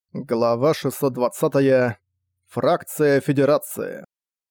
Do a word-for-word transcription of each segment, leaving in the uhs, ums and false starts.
Глава шестьсот двадцать. Фракция Федерации.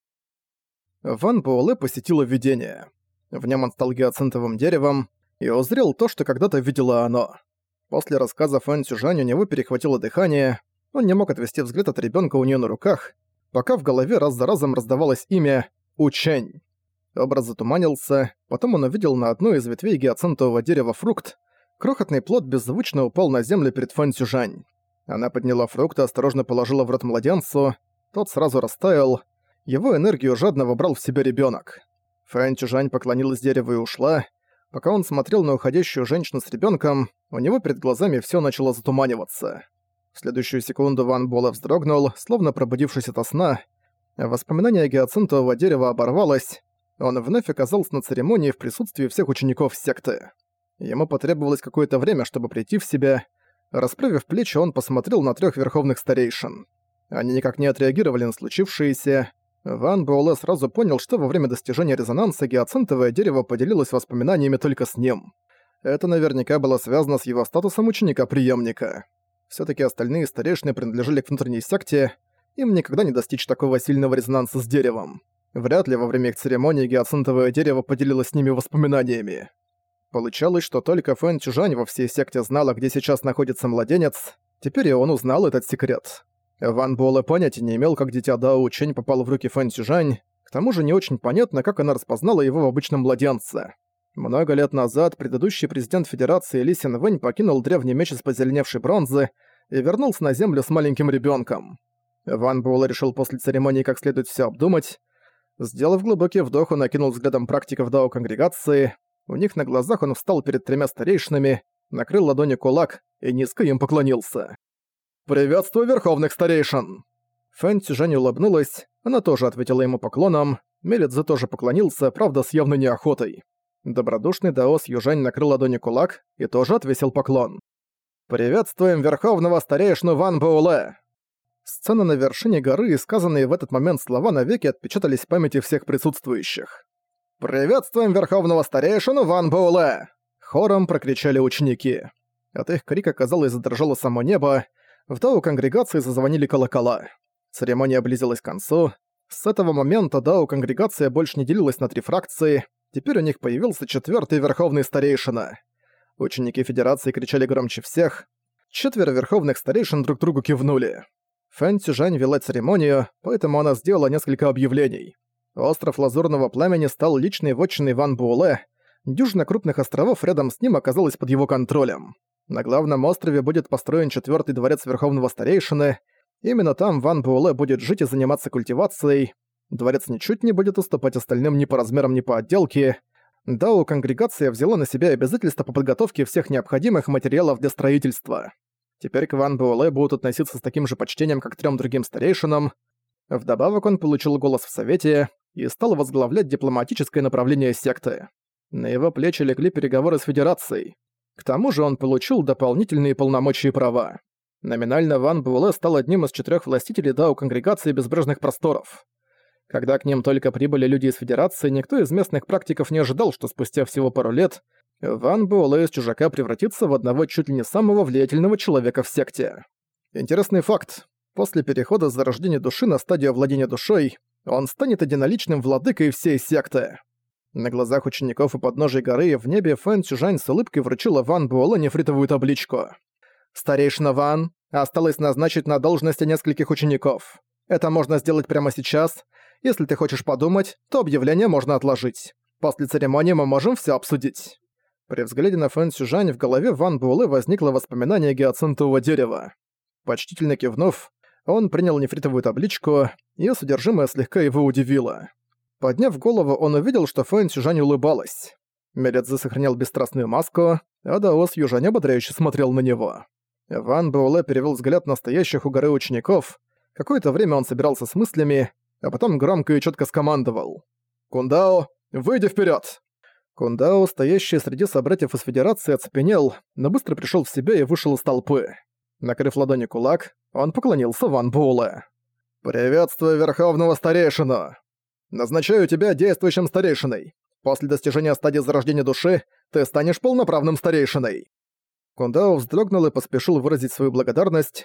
Ван Буэлэ посетила видение. В нем он стал гиацинтовым деревом и узрел то, что когда-то видело оно. После рассказа Фэн Цюжань у него перехватило дыхание, он не мог отвести взгляд от ребенка у нее на руках, пока в голове раз за разом раздавалось имя Учень. Образ затуманился, потом он увидел на одной из ветвей гиацинтового дерева фрукт. Крохотный плод беззвучно упал на землю перед Фэн Цюжань. Она подняла фрукт и осторожно положила в рот младенцу. Тот сразу растаял. Его энергию жадно вобрал в себя ребенок. Фэн Цюжань поклонилась дереву и ушла. Пока он смотрел на уходящую женщину с ребенком, у него перед глазами все начало затуманиваться. В следующую секунду Ван Буэлэ вздрогнул, словно пробудившись ото сна. Воспоминание гиацинтового дерева оборвалось. Он вновь оказался на церемонии в присутствии всех учеников секты. Ему потребовалось какое-то время, чтобы прийти в себя. Расправив плечи, он посмотрел на трёх верховных старейшин. Они никак не отреагировали на случившееся. Ван Буэлэ сразу понял, что во время достижения резонанса гиацинтовое дерево поделилось воспоминаниями только с ним. Это наверняка было связано с его статусом ученика-преемника. Всё-таки остальные старейшины принадлежали к внутренней секте, им никогда не достичь такого сильного резонанса с деревом. Вряд ли во время их церемонии гиацинтовое дерево поделилось с ними воспоминаниями. Получалось, что только Фэн Цюжань во всей секте знала, где сейчас находится младенец. Теперь и он узнал этот секрет. Ван Буэлэ понятия не имел, как дитя Дао Учень попало в руки Фэн Цюжань. К тому же не очень понятно, как она распознала его в обычном младенце. Много лет назад предыдущий президент Федерации Ли Син Вэнь покинул древний меч из позеленевшей бронзы и вернулся на землю с маленьким ребенком. Ван Буэлэ решил после церемонии как следует все обдумать. Сделав глубокий вдох, он окинул взглядом практиков Дао-конгрегации. У них на глазах он встал перед тремя старейшинами, накрыл ладонью кулак и низко им поклонился. «Приветствую верховных старейшин!» Фэн Цюжань улыбнулась, она тоже ответила ему поклоном, Мелидзе тоже поклонился, правда, с явной неохотой. Добродушный даос Южань накрыл ладонью кулак и тоже отвесил поклон. «Приветствуем верховного старейшину Ван Буэлэ!» Сцена на вершине горы и сказанные в этот момент слова навеки отпечатались в памяти всех присутствующих. «Приветствуем верховного старейшину Ван Буэлэ!» Хором прокричали ученики. От их крика, казалось, задрожало само небо. В Дао-конгрегации зазвонили колокола. Церемония близилась к концу. С этого момента Дао-конгрегация больше не делилась на три фракции. Теперь у них появился четвертый верховный старейшина. Ученики Федерации кричали громче всех. Четверо верховных старейшин друг другу кивнули. Фэн Цюжань вела церемонию, поэтому она сделала несколько объявлений. Остров Лазурного Пламени стал личной вотчиной Ван Буэлэ. Дюжина крупных островов рядом с ним оказалась под его контролем. На главном острове будет построен четвёртый дворец Верховного Старейшины. Именно там Ван Буэлэ будет жить и заниматься культивацией. Дворец ничуть не будет уступать остальным ни по размерам, ни по отделке. Дао-конгрегация взяла на себя обязательства по подготовке всех необходимых материалов для строительства. Теперь к Ван Буэлэ будут относиться с таким же почтением, как к трём другим старейшинам. Вдобавок он получил голос в Совете и стал возглавлять дипломатическое направление секты. На его плечи легли переговоры с Федерацией. К тому же он получил дополнительные полномочия и права. Номинально Ван Буэлэ стал одним из четырёх властителей Дао-конгрегации Безбрежных Просторов. Когда к ним только прибыли люди из Федерации, никто из местных практиков не ожидал, что спустя всего пару лет Ван Буэлэ из чужака превратится в одного чуть ли не самого влиятельного человека в секте. Интересный факт. После перехода зарождения души на стадию владения душой, он станет единоличным владыкой всей секты. На глазах учеников у подножия горы в небе Фэн Цюжань с улыбкой вручила Ван Буэлэ нефритовую табличку. «Старейшина Ван, осталось назначить на должности нескольких учеников. Это можно сделать прямо сейчас. Если ты хочешь подумать, то объявление можно отложить. После церемонии мы можем всё обсудить». При взгляде на Фэн Цюжань в голове Ван Буэлэ возникло воспоминание гиацинтового дерева. Почтительно кивнув, он принял нефритовую табличку, её содержимое слегка его удивило. Подняв голову, он увидел, что Фэн Цюжань улыбалась. Мелидзе сохранял бесстрастную маску, а даос Южань ободряюще смотрел на него. Ван Буэлэ перевел взгляд на стоящих у горы учеников. Какое-то время он собирался с мыслями, а потом громко и чётко скомандовал. «Кундао, выйди вперёд!» Кундао, стоящий среди собратьев из Федерации, оцепенел, но быстро пришёл в себя и вышел из толпы. Накрыв ладони кулак, он поклонился Ван Буэлэ. «Приветствую верховного старейшину! Назначаю тебя действующим старейшиной. После достижения стадии зарождения души ты станешь полноправным старейшиной». Кундао вздрогнул и поспешил выразить свою благодарность.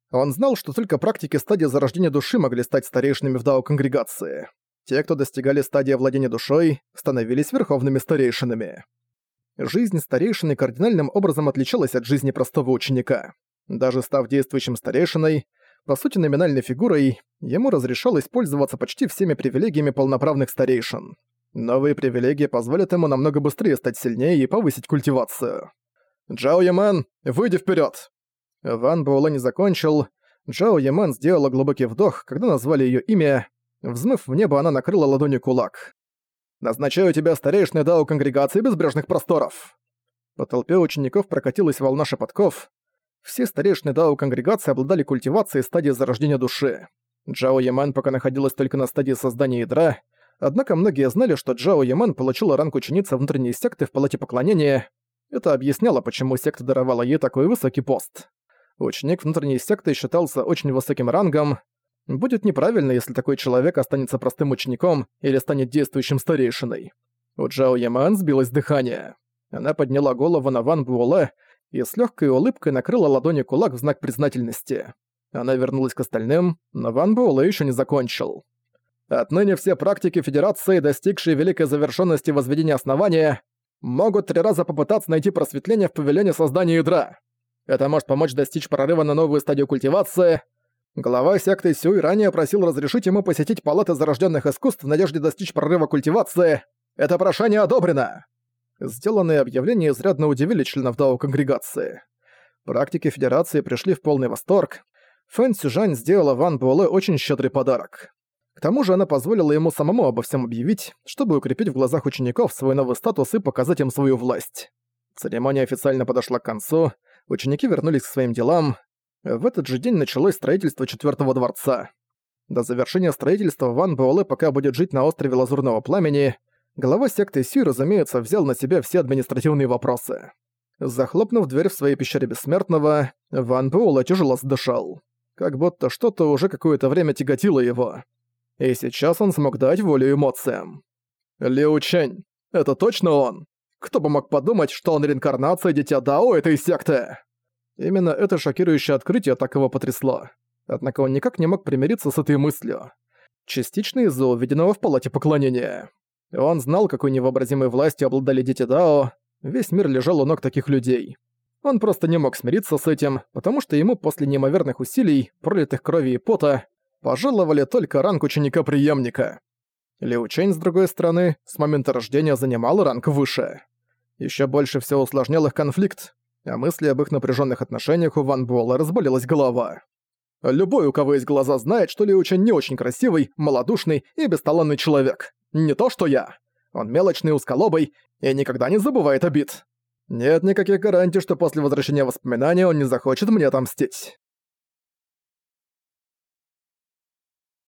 Он знал, что только практики стадии зарождения души могли стать старейшинами в дао-конгрегации. Те, кто достигали стадии владения душой, становились верховными старейшинами. Жизнь старейшины кардинальным образом отличалась от жизни простого ученика. Даже став действующим старейшиной, по сути номинальной фигурой, ему разрешалось пользоваться почти всеми привилегиями полноправных старейшин. Новые привилегии позволят ему намного быстрее стать сильнее и повысить культивацию. «Джао Ямэн, выйди вперед! Ван Буэлэ не закончил. Джао Ямэн сделала глубокий вдох, когда назвали ее имя. Взмыв в небо, она накрыла ладонью кулак. «Назначаю тебя старейшиной дао-конгрегации безбрежных просторов!» По толпе учеников прокатилась волна шепотков. Все старейшины дао-конгрегации обладали культивацией стадии зарождения души. Джао Ямэн пока находилась только на стадии создания ядра, однако многие знали, что Джао Ямэн получила ранг ученицы внутренней секты в палате поклонения. Это объясняло, почему секта даровала ей такой высокий пост. Ученик внутренней секты считался очень высоким рангом. Будет неправильно, если такой человек останется простым учеником или станет действующим старейшиной. У Джао Ямэн сбилось дыхание. Она подняла голову на Ван Буэлэ и с легкой улыбкой накрыла ладонью кулак в знак признательности. Она вернулась к остальным, но Ван Буэлэ еще не закончил. «Отныне все практики Федерации, достигшие великой завершенности возведения основания, могут три раза попытаться найти просветление в павильоне создания ядра. Это может помочь достичь прорыва на новую стадию культивации. Глава секты Сюй ранее просил разрешить ему посетить палаты зарожденных искусств в надежде достичь прорыва культивации. Это прошение одобрено!» Сделанные объявления изрядно удивили членов дао-конгрегации. Практики Федерации пришли в полный восторг. Фэн Цюжань сделала Ван Буэлэ очень щедрый подарок. К тому же она позволила ему самому обо всем объявить, чтобы укрепить в глазах учеников свой новый статус и показать им свою власть. Церемония официально подошла к концу, ученики вернулись к своим делам. В этот же день началось строительство четвёртого дворца. До завершения строительства Ван Буэлэ пока будет жить на острове Лазурного Пламени. Глава секты Сюй, разумеется, взял на себя все административные вопросы. Захлопнув дверь в своей пещере Бессмертного, Ван Буэлэ тяжело задышал. Как будто что-то уже какое-то время тяготило его. И сейчас он смог дать волю эмоциям. Лиу Чэнь, это точно он? Кто бы мог подумать, что он реинкарнация Дитя Дао этой секты? Именно это шокирующее открытие так его потрясло. Однако он никак не мог примириться с этой мыслью. Частично из-за увиденного в палате поклонения. Он знал, какой невообразимой властью обладали Дети Дао. Весь мир лежал у ног таких людей. Он просто не мог смириться с этим, потому что ему после неимоверных усилий, пролитых крови и пота, пожаловали только ранг ученика-преемника. Лиу Чэнь, с другой стороны, с момента рождения занимал ранг выше. Еще больше всего усложнял их конфликт, а мысли об их напряженных отношениях у Ван Буэлэ разболелась голова. Любой, у кого есть глаза, знает, что Лиу Чэнь не очень красивый, малодушный и бесталанный человек. Не то что я. Он мелочный, узколобый и никогда не забывает обид. Нет никаких гарантий, что после возвращения воспоминаний он не захочет мне отомстить.